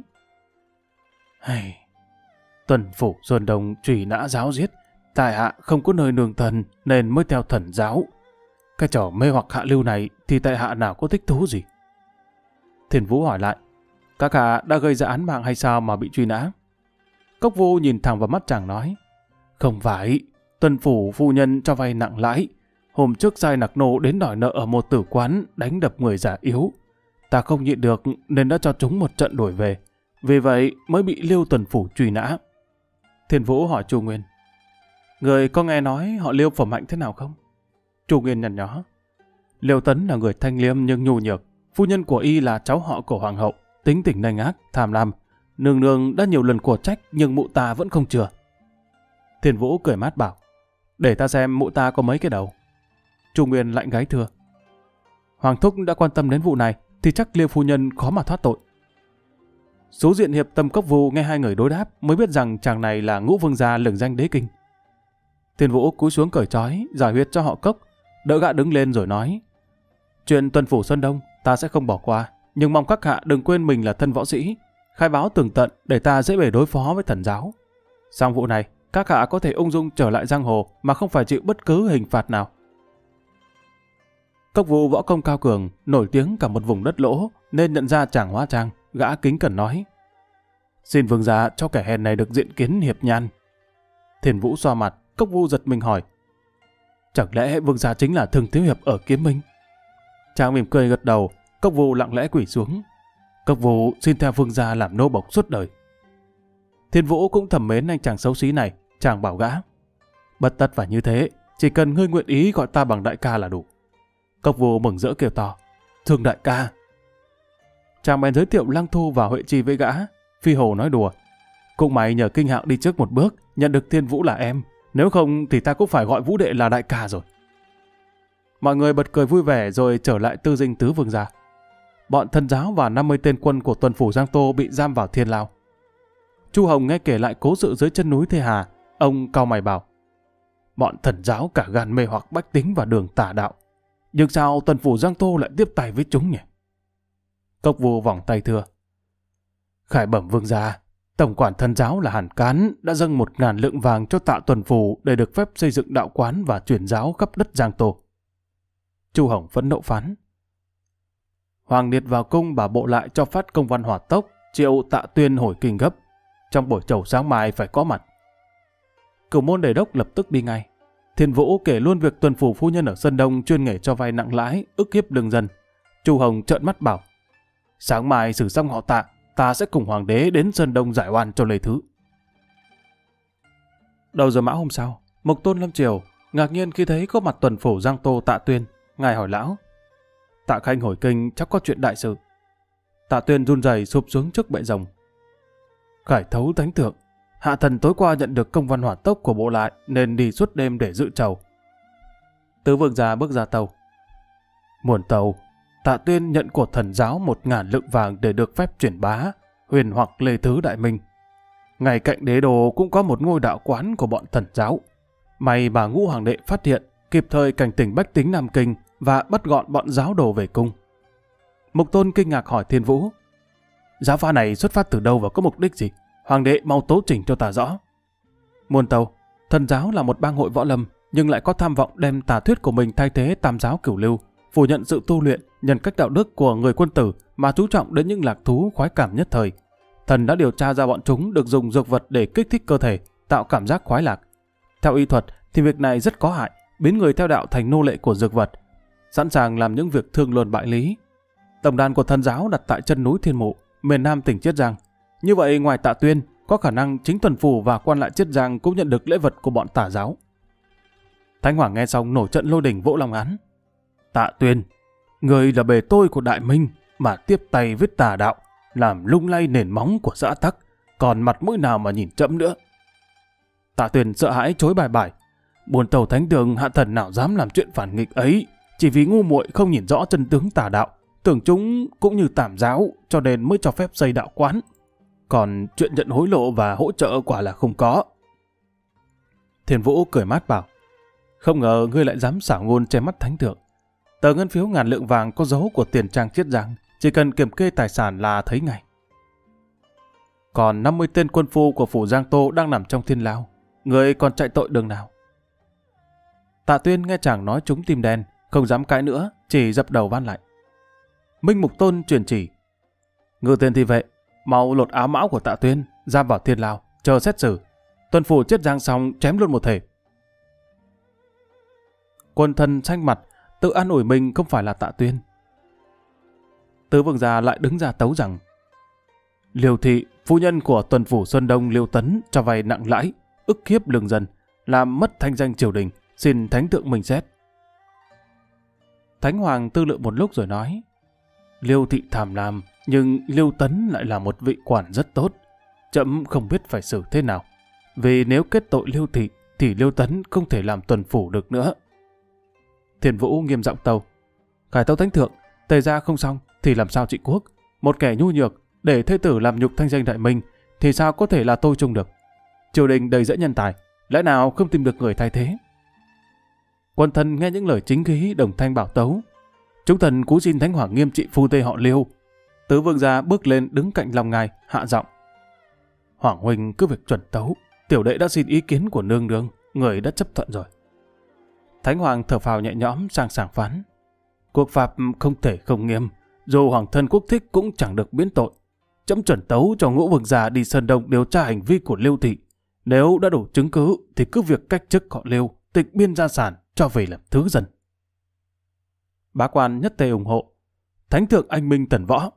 Tuần phủ Sơn Đông truy nã giáo giết, tại hạ không có nơi nương thần nên mới theo thần giáo. Cái trò mê hoặc hạ lưu này thì tại hạ nào có thích thú gì? Thiên Vũ hỏi lại: Các hạ đã gây ra án mạng hay sao mà bị truy nã? Cốc Vu nhìn thẳng vào mắt chàng nói: Không phải, tuần phủ phu nhân cho vay nặng lãi. Hôm trước sai nặc nô đến đòi nợ ở một tử quán, đánh đập người già yếu. Ta không nhịn được nên đã cho chúng một trận đuổi về. Vì vậy mới bị Liêu tuần phủ truy nã. Thiên Vũ hỏi Chu Nguyên: Người có nghe nói họ Liêu phẩm hạnh thế nào không? Chu Nguyên nhăn nhó: Liêu Tấn là người thanh liêm nhưng nhu nhược. Phu nhân của y là cháu họ của hoàng hậu, tính tình nanh ác, tham lam. Nương nương đã nhiều lần của trách nhưng mụ ta vẫn không chừa. Thiên Vũ cười mát bảo: Để ta xem mụ ta có mấy cái đầu. Chu Nguyên lạnh gáy thưa: Hoàng thúc đã quan tâm đến vụ này thì chắc Liêu phu nhân khó mà thoát tội. Sú Diện Hiệp Tầm Cốc Vu nghe hai người đối đáp mới biết rằng chàng này là Ngũ Vương gia lừng danh đế kinh. Thiên Vũ cúi xuống cởi trói, giải huyệt cho họ Cốc, đỡ gã đứng lên rồi nói: Chuyện tuần phủ Sơn Đông ta sẽ không bỏ qua, nhưng mong các hạ đừng quên mình là thân võ sĩ, khai báo tường tận để ta dễ bề đối phó với thần giáo. Sau vụ này, các hạ có thể ung dung trở lại giang hồ mà không phải chịu bất cứ hình phạt nào. Cốc Vu võ công cao cường, nổi tiếng cả một vùng đất lỗ, nên nhận ra chàng hóa trang, gã kính cẩn nói: Xin vương gia cho kẻ hèn này được diện kiến hiệp nhan. Thiên Vũ xoa mặt, Cốc Vu giật mình hỏi: Chẳng lẽ vương gia chính là Thường Thiếu Hiệp ở Kiếm Minh? Chàng mỉm cười gật đầu. Cốc Vu lặng lẽ quỳ xuống: Cốc Vu xin theo vương gia làm nô bộc suốt đời. Thiên Vũ cũng thầm mến anh chàng xấu xí này. Chàng bảo gã: Bất tất phải như thế, chỉ cần ngươi nguyện ý gọi ta bằng đại ca là đủ. Cốc Vu mừng rỡ kêu to: Thương đại ca. Chàng bèn giới thiệu Lăng Thu và Huệ Chi với gã. Phi Hồ nói đùa: Cũng mày nhờ Kinh Hạo đi trước một bước, nhận được Thiên Vũ là em, nếu không thì ta cũng phải gọi Vũ đệ là đại ca rồi. Mọi người bật cười vui vẻ rồi trở lại tư dinh tứ vương gia. Bọn thần giáo và 50 tên quân của tuần phủ Giang Tô bị giam vào thiên lao. Chu Hồng nghe kể lại cố sự dưới chân núi Thê Hà, ông cau mày bảo: Bọn thần giáo cả gan mê hoặc bách tính và đường tà đạo, nhưng sao tuần phủ Giang Tô lại tiếp tay với chúng nhỉ? Cốc Vu vòng tay thưa: Khải bẩm vương gia, tổng quản thần giáo là Hàn Cán đã dâng 1000 lượng vàng cho Tạ tuần phủ để được phép xây dựng đạo quán và truyền giáo khắp đất Giang Tô. Chu Hồng phẫn nộ phán: Hoàng Điệt vào cung bảo bộ lại cho phát công văn hỏa tốc, triệu Tạ Tuyên hồi kinh gấp, trong buổi chầu sáng mai phải có mặt. Cửu môn đề đốc lập tức đi ngay. Thiên Vũ kể luôn việc tuần phủ phu nhân ở Sơn Đông chuyên nghề cho vay nặng lãi, ức hiếp lương dân. Chu Hồng trợn mắt bảo: Sáng mai xử xong họ Tạ, ta sẽ cùng hoàng đế đến Sơn Đông giải oan cho Lê Thứ. Đầu giờ mão hôm sau, Mộc Tôn lâm triều, ngạc nhiên khi thấy có mặt tuần phủ Giang Tô Tạ Tuyên. Ngài hỏi lão: Tạ Khanh hồi kinh chắc có chuyện đại sự. Tạ Tuyên run rẩy sụp xuống trước bệ rồng. Khải thấu thánh thượng, hạ thần tối qua nhận được công văn hỏa tốc của bộ lại nên đi suốt đêm để dự trầu. Tứ vương gia bước ra tàu. Muôn tàu, Tạ Tuyên nhận của thần giáo 1.000 lượng vàng để được phép truyền bá huyền hoặc lê thứ đại minh. Ngay cạnh đế đồ cũng có một ngôi đạo quán của bọn thần giáo. May mà Ngũ Hoàng đệ phát hiện, kịp thời cảnh tỉnh bách tính Nam Kinh và bắt gọn bọn giáo đồ về cung. Mục Tôn kinh ngạc hỏi Thiên Vũ: Giáo phá này xuất phát từ đâu và có mục đích gì? Hoàng đệ mau tấu trình cho ta rõ. Muôn tàu, thần giáo là một bang hội võ lâm, nhưng lại có tham vọng đem tà thuyết của mình thay thế tam giáo cửu lưu, phủ nhận sự tu luyện, nhân cách đạo đức của người quân tử mà chú trọng đến những lạc thú khoái cảm nhất thời. Thần đã điều tra ra bọn chúng được dùng dược vật để kích thích cơ thể, tạo cảm giác khoái lạc. Theo y thuật thì việc này rất có hại, biến người theo đạo thành nô lệ của dược vật, sẵn sàng làm những việc thương luân bại lý. Tổng đàn của thần giáo đặt tại chân núi Thiên Mụ, miền Nam tỉnh Chiết Giang. Như vậy ngoài Tạ Tuyên, có khả năng chính tuần phủ và quan lại Chiết Giang cũng nhận được lễ vật của bọn tà giáo. Thánh Hoàng nghe xong nổi trận lôi đình vỗ lòng án. Tạ Tuyên, người là bề tôi của Đại Minh mà tiếp tay với tà đạo, làm lung lay nền móng của xã tắc, còn mặt mũi nào mà nhìn trẫm nữa. Tạ Tuyên sợ hãi chối bài bài. Buồn tàu thánh đường hạ thần nào dám làm chuyện phản nghịch ấy, chỉ vì ngu muội không nhìn rõ chân tướng tà đạo, tưởng chúng cũng như tàm giáo cho nên mới cho phép xây đạo quán. Còn chuyện nhận hối lộ và hỗ trợ quả là không có. Thiên Vũ cười mát bảo: Không ngờ ngươi lại dám xảo ngôn che mắt thánh thượng. Tờ ngân phiếu 1.000 lượng vàng có dấu của tiền trang Chiết Giang, chỉ cần kiểm kê tài sản là thấy ngay. Còn 50 tên quân phu của phủ Giang Tô đang nằm trong thiên lao, người còn chạy tội đường nào? Tạ Tuyên nghe chàng nói trúng tim đen, không dám cãi nữa, chỉ dập đầu van lại. Minh Mục Tôn truyền chỉ: Ngự tiền thị vệ, mau lột áo mão của Tạ Tuyên, giam vào thiên lao, chờ xét xử. Tuần phủ Chiết Giang xong chém luôn một thể. Quân thần xanh mặt, tự an ủi mình không phải là Tạ Tuyên. Tứ vương gia lại đứng ra tấu rằng: Liêu thị, phu nhân của tuần phủ Xuân Đông Liêu Tấn cho vay nặng lãi, ức hiếp lương dân, làm mất thanh danh triều đình, xin thánh thượng minh xét. Thánh Hoàng tư lự một lúc rồi nói: Liêu thị tham lam, nhưng Liêu Tấn lại là một vị quản rất tốt. Trẫm không biết phải xử thế nào, vì nếu kết tội Liêu thị thì Liêu Tấn không thể làm tuần phủ được nữa. Thiên Vũ nghiêm giọng tâu: Khải tấu thánh thượng, tề gia không xong thì làm sao trị quốc? Một kẻ nhu nhược để thê tử làm nhục thanh danh Đại Minh thì sao có thể là tôi chung được? Triều đình đầy dẫy nhân tài, lẽ nào không tìm được người thay thế? Quân thần nghe những lời chính khí đồng thanh bảo tấu: Chúng thần cú xin Thánh Hoàng nghiêm trị phu tê họ Liêu. Tứ vương gia bước lên đứng cạnh lòng ngài, hạ giọng: Hoàng huynh cứ việc chuẩn tấu, tiểu đệ đã xin ý kiến của nương nương, người đã chấp thuận rồi. Thánh Hoàng thở phào nhẹ nhõm sang sảng phán: Quốc pháp không thể không nghiêm, dù hoàng thân quốc thích cũng chẳng được miễn tội. Trẫm chuẩn tấu cho Ngũ vương gia đi Sơn Đông điều tra hành vi của Liêu thị. Nếu đã đủ chứng cứ thì cứ việc cách chức họ Liêu, tịch biên gia sản, cho về làm thứ dân. Bá quan nhất tề ủng hộ: Thánh thượng anh minh tần võ.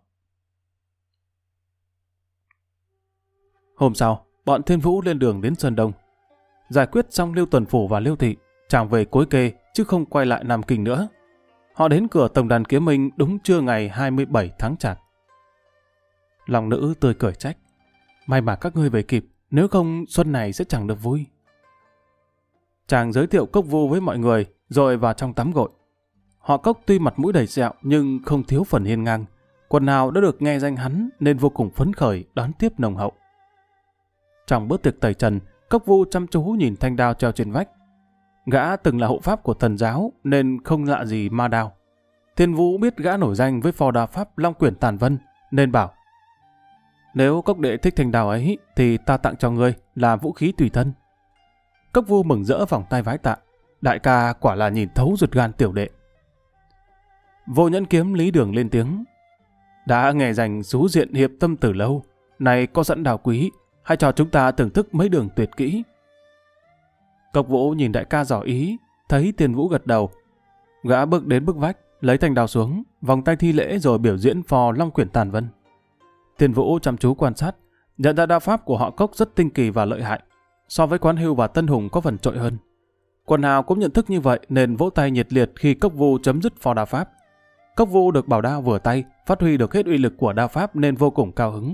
Hôm sau, bọn Thiên Vũ lên đường đến Sơn Đông. Giải quyết xong Liêu tuần phủ và Liêu thị, chàng về Cối Kê chứ không quay lại Nam Kinh nữa. Họ đến cửa tổng đàn Kiếm Minh đúng trưa ngày 27 tháng Chạp. Lòng nữ tươi cười trách: May mà các ngươi về kịp, nếu không xuân này sẽ chẳng được vui. Chàng giới thiệu Cốc Vu với mọi người rồi vào trong tắm gội. Họ Cốc tuy mặt mũi đầy sẹo nhưng không thiếu phần hiên ngang. Quần nào đã được nghe danh hắn nên vô cùng phấn khởi đón tiếp nồng hậu. Trong bữa tiệc tẩy trần, Cốc Vu chăm chú nhìn thanh đao treo trên vách. Gã từng là hộ pháp của thần giáo nên không lạ gì ma đao. Thiên Vũ biết gã nổi danh với phò đao pháp Long Quyển Tàn Vân nên bảo: Nếu Cốc đệ thích thanh đao ấy thì ta tặng cho ngươi là vũ khí tùy thân. Cốc Vu mừng rỡ vòng tay vái tạ: Đại ca quả là nhìn thấu ruột gan tiểu đệ. Vô Nhẫn Kiếm Lý Đường lên tiếng: Đã nghe danh xú diện hiệp tâm từ lâu, này có sẵn đào quý, hãy cho chúng ta thưởng thức mấy đường tuyệt kỹ. Cốc Vũ nhìn đại ca giỏi ý, thấy Thiên Vũ gật đầu. Gã bước đến bức vách, lấy thanh đao xuống, vòng tay thi lễ rồi biểu diễn phò Long Quyển Tàn Vân. Thiên Vũ chăm chú quan sát, nhận ra đao pháp của họ Cốc rất tinh kỳ và lợi hại, so với Quán Hưu và Tân Hùng có phần trội hơn. Quần hào cũng nhận thức như vậy nên vỗ tay nhiệt liệt khi Cốc Vu chấm dứt phò đao pháp. Cốc Vu được bảo đao vừa tay, phát huy được hết uy lực của đao pháp nên vô cùng cao hứng.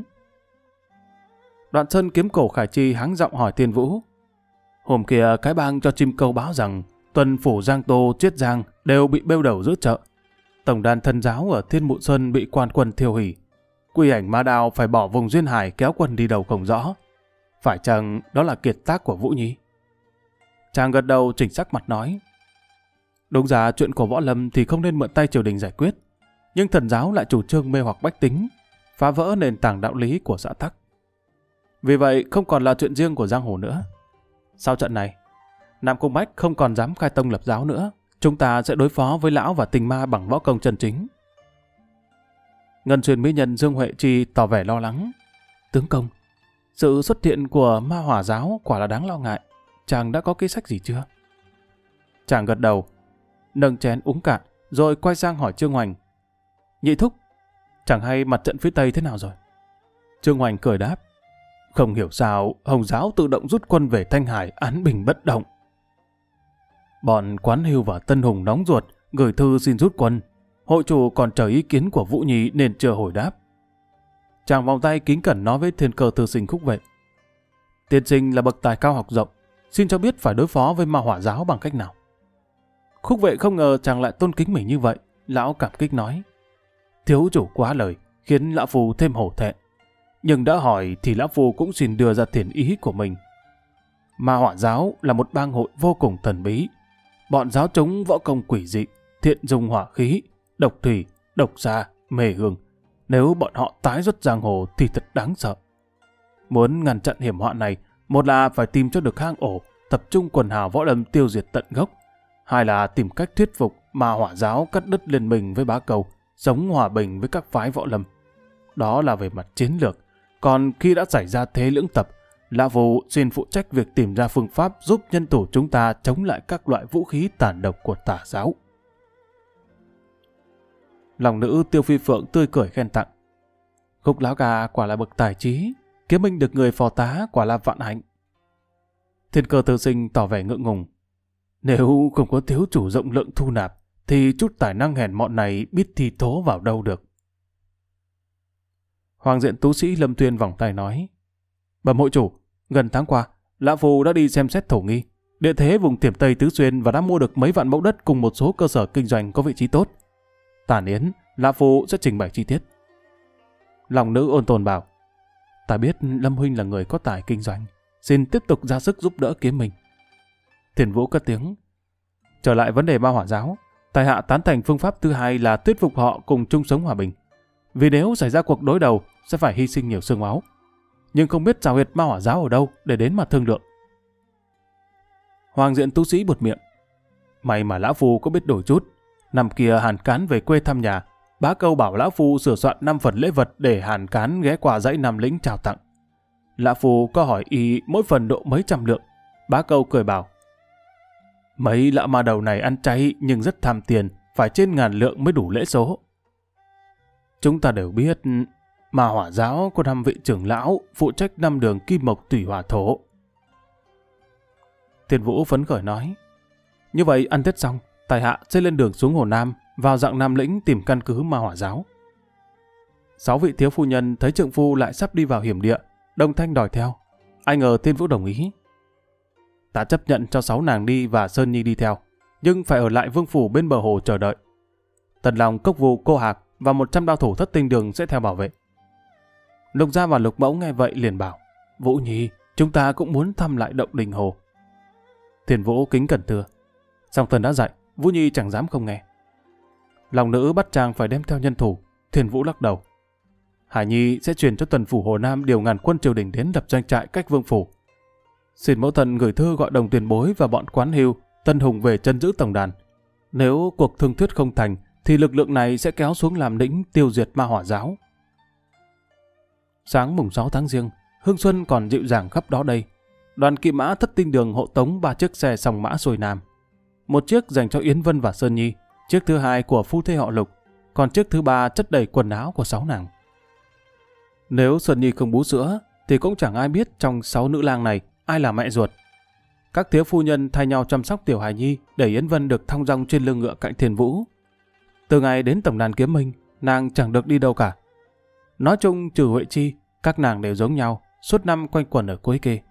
Đoạn Sơn kiếm cổ Khải Chi hắng giọng hỏi Thiên Vũ. Hôm kia cái bang cho chim câu báo rằng Tuần Phủ Giang Tô, Chiết Giang đều bị bêu đầu giữa chợ. Tổng đàn thân giáo ở Thiên Mụ Sơn bị quan quân thiêu hủy. Quy Ảnh Ma Đao phải bỏ vùng duyên hải kéo quân đi đầu không rõ. Phải chăng đó là kiệt tác của Vũ Nhi? Chàng gật đầu chỉnh sắc mặt nói. Đúng ra chuyện của Võ Lâm thì không nên mượn tay triều đình giải quyết. Nhưng thần giáo lại chủ trương mê hoặc bách tính, phá vỡ nền tảng đạo lý của xã tắc. Vì vậy không còn là chuyện riêng của giang hồ nữa. Sau trận này, Nam Cung Bách không còn dám khai tông lập giáo nữa. Chúng ta sẽ đối phó với lão và tình ma bằng võ công chân chính. Ngân Xuyên mỹ nhân Dương Huệ Chi tỏ vẻ lo lắng. Tướng công, sự xuất hiện của ma hỏa giáo quả là đáng lo ngại. Chàng đã có kế sách gì chưa? Chàng gật đầu, nâng chén uống cạn, rồi quay sang hỏi Trương Hoành. Nhị thúc, chẳng hay mặt trận phía Tây thế nào rồi? Trương Hoành cười đáp. Không hiểu sao Hồng giáo tự động rút quân về Thanh Hải án bình bất động. Bọn Quán Hưu và Tân Hùng nóng ruột, gửi thư xin rút quân. Hội chủ còn chờ ý kiến của Vũ Nhi nên chưa hồi đáp. Chàng vòng tay kính cẩn nói với Thiên Cơ thư sinh Khúc Vệ. Tiên sinh là bậc tài cao học rộng, xin cho biết phải đối phó với ma hỏa giáo bằng cách nào. Khúc Vệ không ngờ chàng lại tôn kính mình như vậy. Lão cảm kích nói. Thiếu chủ quá lời, khiến lão phu thêm hổ thẹn. Nhưng đã hỏi thì lão phu cũng xin đưa ra thiện ý của mình. Ma hỏa giáo là một bang hội vô cùng thần bí. Bọn giáo chúng võ công quỷ dị, thiện dùng hỏa khí, độc thủy, độc xa, mê hương. Nếu bọn họ tái xuất giang hồ thì thật đáng sợ. Muốn ngăn chặn hiểm họa này, một là phải tìm cho được hang ổ, tập trung quần hào võ lâm tiêu diệt tận gốc. Hai là tìm cách thuyết phục ma hỏa giáo cắt đứt liên minh với Bá Cầu, sống hòa bình với các phái võ lâm. Đó là về mặt chiến lược. Còn khi đã xảy ra thế lưỡng tập, lão phu xin phụ trách việc tìm ra phương pháp giúp nhân thủ chúng ta chống lại các loại vũ khí tàn độc của tà giáo. Lòng nữ Tiêu Phi Phượng tươi cười khen tặng. Khúc lão ca quả là bậc tài trí, kiếm minh được người phò tá quả là vạn hạnh. Thiên Cơ thư sinh tỏ vẻ ngượng ngùng. Nếu không có thiếu chủ rộng lượng thu nạp, thì chút tài năng hèn mọn này biết thi thố vào đâu được. Hoàng diện tú sĩ Lâm Tuyên vòng tay nói. Bẩm hội chủ, gần tháng qua, lão phu đã đi xem xét thổ nghi, địa thế vùng Tiềm Tây Tứ Xuyên và đã mua được mấy vạn mẫu đất cùng một số cơ sở kinh doanh có vị trí tốt. Tản yến, lão phu sẽ trình bày chi tiết. Lòng nữ ôn tồn bảo. Ta biết Lâm huynh là người có tài kinh doanh, xin tiếp tục ra sức giúp đỡ kiếm mình. Thiền Vũ cất tiếng. Trở lại vấn đề ma hỏa giáo, tại hạ tán thành phương pháp thứ hai là thuyết phục họ cùng chung sống hòa bình. Vì nếu xảy ra cuộc đối đầu sẽ phải hy sinh nhiều xương máu. Nhưng không biết rào huyệt ma hỏa giáo ở đâu để đến mà thương lượng. Hoàng diện tu sĩ buột miệng. May mà lão phu có biết đổi chút. Năm kia Hàn Cán về quê thăm nhà, Bá Câu bảo lão phu sửa soạn 5 phần lễ vật để Hàn Cán ghé qua dãy Nam Lĩnh trao tặng. Lão phu có hỏi y mỗi phần độ mấy trăm lượng. Bá Câu cười bảo. Mấy lão ma đầu này ăn chay nhưng rất tham tiền, phải trên 1000 lượng mới đủ lễ số. Chúng ta đều biết ma hỏa giáo có 5 vị trưởng lão phụ trách 5 đường kim mộc thủy hỏa thổ. Thiên Vũ phấn khởi nói. Như vậy ăn Tết xong, tại hạ sẽ lên đường xuống Hồ Nam, vào dặng Nam Lĩnh tìm căn cứ ma hỏa giáo. 6 vị thiếu phu nhân thấy trượng phu lại sắp đi vào hiểm địa, đồng thanh đòi theo. Ai ngờ Thiên Vũ đồng ý. Ta chấp nhận cho 6 nàng đi và Sơn Nhi đi theo, nhưng phải ở lại vương phủ bên bờ hồ chờ đợi. Tần Long, Cốc Vu, Cô Hạc và 100 đao thủ Thất Tinh Đường sẽ theo bảo vệ. Lục Gia và Lục Mẫu nghe vậy liền bảo. Vũ Nhi, chúng ta cũng muốn thăm lại động đình hồ. Thiên Vũ kính cẩn thưa. Song Tần đã dạy, Vũ Nhi chẳng dám không nghe. Lòng nữ bắt chàng phải đem theo nhân thủ. Thiên Vũ lắc đầu. Hải Nhi sẽ truyền cho Tuần phủ Hồ Nam điều ngàn quân triều đình đến lập doanh trại cách vương phủ. Xin mẫu thần gửi thư gọi Đồng Tiền Bối và bọn Quán Hưu, Tân Hùng về chân giữ tổng đàn. Nếu cuộc thương thuyết không thành, thì lực lượng này sẽ kéo xuống làm lĩnh tiêu diệt ma hỏa giáo. Sáng mùng 6 tháng Giêng, hương xuân còn dịu dàng khắp đó đây. Đoàn kỵ mã Thất Tinh Đường hộ tống 3 chiếc xe song mã xuôi nam. Một chiếc dành cho Yến Vân và Sơn Nhi, chiếc thứ hai của phu thê họ Lục, còn chiếc thứ ba chất đầy quần áo của 6 nàng. Nếu Sơn Nhi không bú sữa, thì cũng chẳng ai biết trong 6 nữ lang này ai là mẹ ruột. Các thiếu phu nhân thay nhau chăm sóc tiểu hài nhi để Yến Vân được thong dong trên lưng ngựa cạnh Thiên Vũ. Từ ngày đến tổng đàn Kiếm Minh, nàng chẳng được đi đâu cả. Nói chung trừ Huệ Chi, các nàng đều giống nhau, suốt năm quanh quẩn ở cuối kê.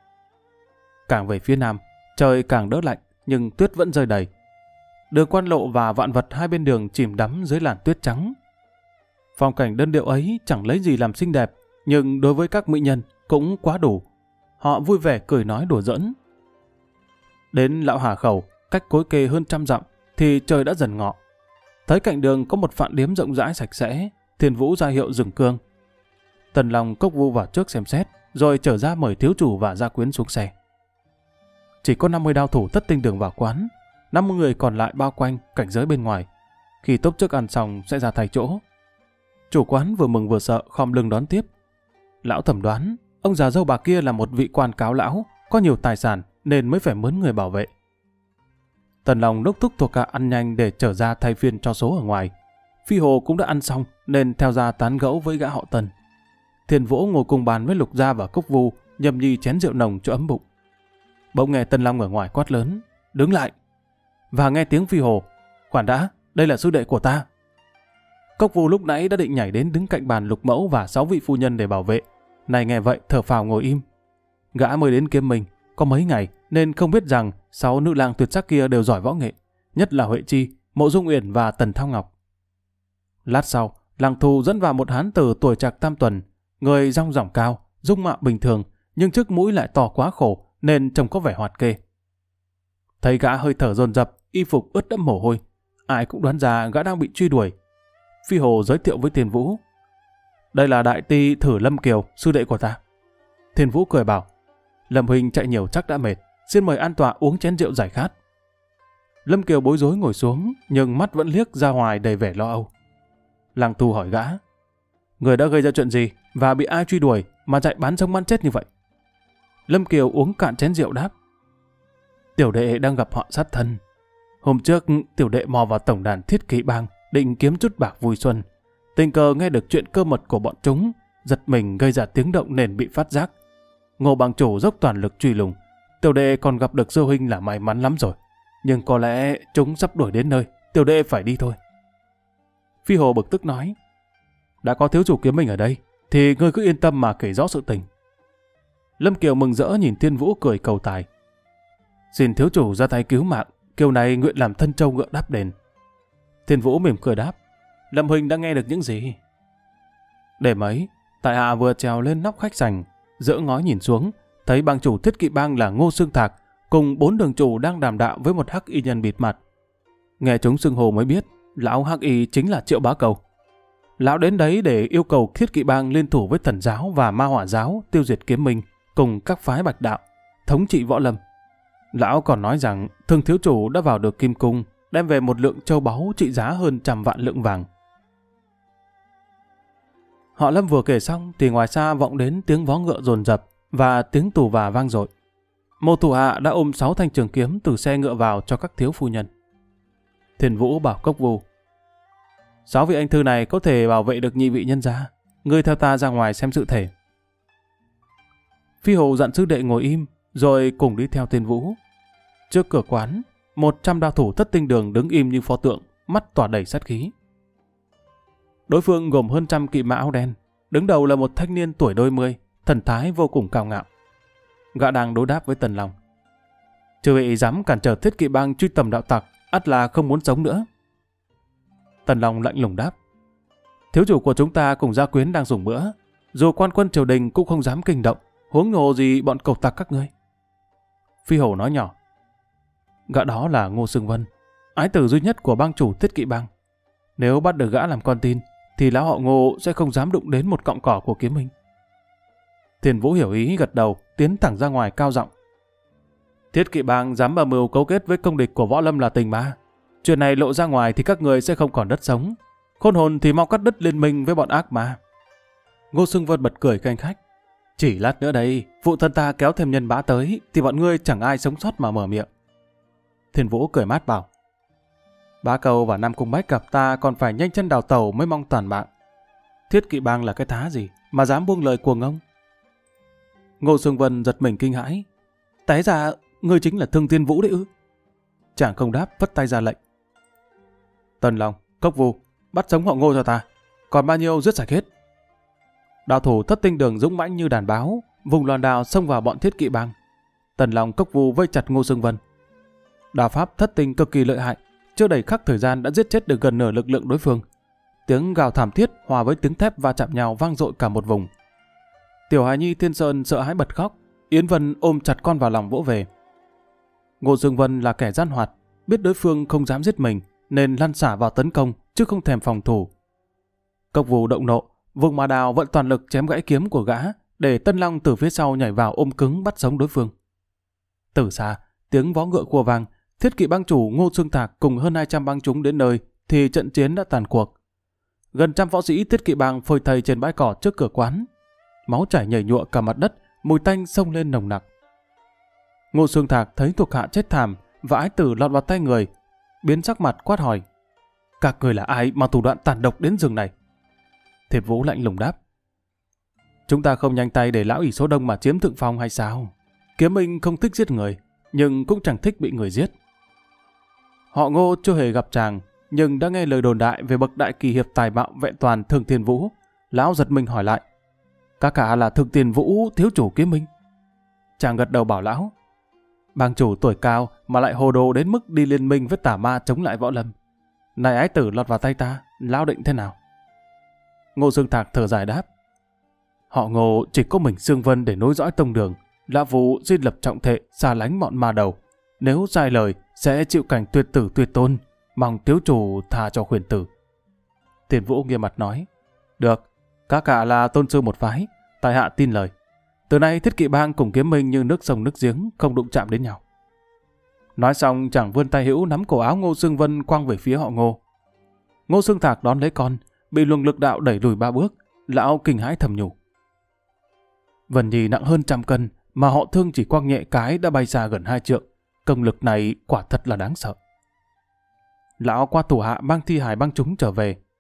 Càng về phía nam, trời càng đỡ lạnh, nhưng tuyết vẫn rơi đầy. Đường quan lộ và vạn vật hai bên đường chìm đắm dưới làn tuyết trắng. Phong cảnh đơn điệu ấy chẳng lấy gì làm xinh đẹp, nhưng đối với các mỹ nhân cũng quá đủ. Họ vui vẻ cười nói đùa giỡn. Đến Lão Hà Khẩu, cách Cối Kê hơn 100 dặm, thì trời đã dần ngọ. Thấy cạnh đường có một phạn điếm rộng rãi sạch sẽ, Thiên Vũ ra hiệu dừng cương. Tần Long Cốc Vu vào trước xem xét, rồi trở ra mời thiếu chủ và gia quyến xuống xe. Chỉ có 50 đao thủ tất tinh đường vào quán, 50 người còn lại bao quanh cảnh giới bên ngoài. Khi tốp trước ăn xong sẽ ra thay chỗ. Chủ quán vừa mừng vừa sợ khom lưng đón tiếp. Lão thẩm đoán ông già dâu bà kia là một vị quan cáo lão, có nhiều tài sản nên mới phải mướn người bảo vệ. Tần Long đốc thúc thuộc hạ ăn nhanh để trở ra thay phiên cho số ở ngoài. Phi Hồ cũng đã ăn xong nên theo ra tán gẫu với gã họ Tần. Thiên Vũ ngồi cùng bàn với Lục Gia và Cốc Vu, nhâm nhi chén rượu nồng cho ấm bụng. Bỗng nghe Tần Long ở ngoài quát lớn, đứng lại. Và nghe tiếng Phi Hồ, khoản đã, đây là sư đệ của ta. Cốc Vu lúc nãy đã định nhảy đến đứng cạnh bàn Lục Mẫu và 6 vị phu nhân để bảo vệ. Này nghe vậy thở phào ngồi im. Gã mới đến Kiếm Minh có mấy ngày nên không biết rằng 6 nữ lang tuyệt sắc kia đều giỏi võ nghệ, nhất là Huệ Chi, Mộ Dung Uyển và Tần Thao Ngọc. Lát sau, Lăng Thu dẫn vào một hán tử tuổi trạc tam tuần, người rong ròng cao, dung mạo bình thường, nhưng chiếc mũi lại to quá khổ nên trông có vẻ hoạt kê. Thấy gã hơi thở dồn dập, y phục ướt đẫm mồ hôi, ai cũng đoán ra gã đang bị truy đuổi. Phi Hồ giới thiệu với Thiên Vũ, đây là đại ti Thử Lâm Kiều, sư đệ của ta. Thiên Vũ cười bảo, Lâm huynh chạy nhiều chắc đã mệt, xin mời an tọa uống chén rượu giải khát. Lâm Kiều bối rối ngồi xuống, nhưng mắt vẫn liếc ra ngoài đầy vẻ lo âu. Lăng Thu hỏi gã, người đã gây ra chuyện gì và bị ai truy đuổi mà chạy bán sống bán chết như vậy? Lâm Kiều uống cạn chén rượu đáp, tiểu đệ đang gặp họ sát thân. Hôm trước tiểu đệ mò vào tổng đàn Thiết Kỵ Bang định kiếm chút bạc vui xuân, tình cờ nghe được chuyện cơ mật của bọn chúng, giật mình gây ra tiếng động nên bị phát giác. Ngô bang chủ dốc toàn lực truy lùng, tiểu đệ còn gặp được sư huynh là may mắn lắm rồi, nhưng có lẽ chúng sắp đuổi đến nơi, tiểu đệ phải đi thôi. Phi Hồ bực tức nói, đã có thiếu chủ Kiếm Minh ở đây thì ngươi cứ yên tâm mà kể rõ sự tình. Lâm Kiều mừng rỡ nhìn Thiên Vũ cười cầu tài, xin thiếu chủ ra tay cứu mạng, kiều này nguyện làm thân trâu ngựa đáp đền. Thiên Vũ mỉm cười đáp, Lâm huynh đã nghe được những gì? Để mấy, tại hạ vừa trèo lên nóc khách sành, dỡ ngói nhìn xuống, thấy bang chủ Thiết Kỵ Bang là Ngô Xương Thạc cùng 4 đường chủ đang đàm đạo với một hắc y nhân bịt mặt. Nghe chúng xưng hô mới biết, lão hắc y chính là Triệu Bá Cầu. Lão đến đấy để yêu cầu Thiết Kỵ Bang liên thủ với Thần giáo và Ma Hỏa giáo tiêu diệt Kiếm Minh cùng các phái Bạch đạo, thống trị võ lâm. Lão còn nói rằng Thương thiếu chủ đã vào được Kim Cung, đem về một lượng châu báu trị giá hơn 100 vạn lượng vàng. Họ Lâm vừa kể xong thì ngoài xa vọng đến tiếng vó ngựa dồn dập và tiếng tù và vang dội. Một thủ hạ đã ôm 6 thanh trường kiếm từ xe ngựa vào cho các thiếu phu nhân. Thiên Vũ bảo Cốc Vu, 6 vị anh thư này có thể bảo vệ được nhị vị nhân gia, ngươi theo ta ra ngoài xem sự thể. Phi Hồ dặn sư đệ ngồi im, rồi cùng đi theo Thiên Vũ. Trước cửa quán, 100 đao thủ thất tinh đường đứng im như pho tượng, mắt tỏa đầy sát khí. Đối phương gồm hơn 100 kỵ mã áo đen, đứng đầu là một thanh niên tuổi đôi mươi, thần thái vô cùng cao ngạo. Gã đang đối đáp với Tần Long, chư vị dám cản trở Thiết Kỵ Bang truy tầm đạo tặc, ắt là không muốn sống nữa. Tần Long lạnh lùng đáp, thiếu chủ của chúng ta cùng gia quyến đang dùng bữa, dù quan quân triều đình cũng không dám kinh động, huống hồ gì bọn cẩu tặc các ngươi. Phi Hổ nói nhỏ, gã đó là Ngô Sương Vân, ái tử duy nhất của bang chủ Thiết Kỵ Bang. Nếu bắt được gã làm con tin, thì lão họ Ngô sẽ không dám đụng đến một cọng cỏ của Kiếm Minh. Thiên Vũ hiểu ý gật đầu, tiến thẳng ra ngoài cao giọng, Thiết Kỵ Bang dám bày mưu cấu kết với công địch của võ lâm là tình ma. Chuyện này lộ ra ngoài thì các người sẽ không còn đất sống. Khôn hồn thì mau cắt đứt liên minh với bọn ác ma. Ngô Sương Vân bật cười khanh khách, chỉ lát nữa đây, phụ thân ta kéo thêm nhân mã tới thì bọn ngươi chẳng ai sống sót mà mở miệng. Thiên Vũ cười mát bảo, Bá Cầu và Nam Cung Bách gặp ta còn phải nhanh chân đào tàu mới mong toàn mạng. Thiết Kỵ Bang là cái thá gì mà dám buông lời cuồng ông? Ngô Sương Vân giật mình kinh hãi, té ra ngươi chính là Thương Thiên Vũ đấy ư? Chàng không đáp, vất tay ra lệnh. Tần Long, Cốc Vu, bắt sống họ Ngô cho ta, còn bao nhiêu giết sạch hết. Đạo thủ Thất Tinh Đường dũng mãnh như đàn báo, vùng loàn đào xông vào bọn Thiết Kỵ Bang. Tần Long, Cốc Vu vây chặt Ngô Xương Vân. Đao pháp Thất Tinh cực kỳ lợi hại, chưa đầy khắc thời gian đã giết chết được gần nửa lực lượng đối phương. Tiếng gào thảm thiết hòa với tiếng thép va chạm nhau vang dội cả một vùng. Tiểu hài nhi Thiên Sơn sợ hãi bật khóc, Yến Vân ôm chặt con vào lòng vỗ về. Ngô Xương Vân là kẻ gian hoạt, biết đối phương không dám giết mình nên lăn xả vào tấn công chứ không thèm phòng thủ. Cốc Vu động nộ, vùng mà đào vận toàn lực chém gãy kiếm của gã để Tân Long từ phía sau nhảy vào ôm cứng bắt sống đối phương. Từ xa, tiếng vó ngựa khua vang, Thiết Kỵ Bang chủ Ngô Xương Thạc cùng hơn 200 bang chúng đến nơi thì trận chiến đã tàn cuộc. Gần trăm võ sĩ Thiết Kỵ Bang phơi thây trên bãi cỏ trước cửa quán. Máu chảy nhảy nhụa cả mặt đất, mùi tanh xông lên nồng nặc. Ngô Xương Thạc thấy thuộc hạ chết thảm và ái tử lọt vào tay người, biến sắc mặt quát hỏi: các người là ai mà thủ đoạn tàn độc đến giường này? Thiệt Vũ lạnh lùng đáp: chúng ta không nhanh tay để lão ỷ số đông mà chiếm thượng phong hay sao? Kiếm Minh không thích giết người, nhưng cũng chẳng thích bị người giết. Họ Ngô chưa hề gặp chàng, nhưng đã nghe lời đồn đại về bậc đại kỳ hiệp tài bạo vẹn toàn Thương Thiên Vũ. Lão giật mình hỏi lại: các cả là Thương Thiên Vũ thiếu chủ Kiếm Minh? Chàng gật đầu bảo lão: bang chủ tuổi cao mà lại hồ đồ đến mức đi liên minh với tà ma chống lại võ lâm. Này ái tử lọt vào tay ta, lão định thế nào? Ngô Xương Thạc thở dài đáp: họ Ngô chỉ có mình Xương Vân để nối dõi tông đường. Lão Vũ xin lập trọng thệ xa lánh bọn ma đầu. Nếu sai lời sẽ chịu cảnh tuyệt tử tuyệt tôn. Mong thiếu chủ tha cho khuyển tử. Tiền Vũ nghiêm mặt nói: được, các cả là tôn sư một phái, tại hạ tin lời. Từ nay Thiết Kỵ Bang cùng Kiếm Minh như nước sông nước giếng, không đụng chạm đến nhau. Nói xong chàng vươn tay hữu nắm cổ áo Ngô Xương Vân quăng về phía họ Ngô. Ngô Xương Thạc đón lấy con, bị luồng lực đạo đẩy lùi 3 bước. Lão kinh hãi thầm nhủ: Vân Nhi nặng hơn 100 cân mà họ Thương chỉ quăng nhẹ cái đã bay xa gần 2 trượng. Công lực này quả thật là đáng sợ. Lão qua thủ hạ mang thi hài bang chúng trở về,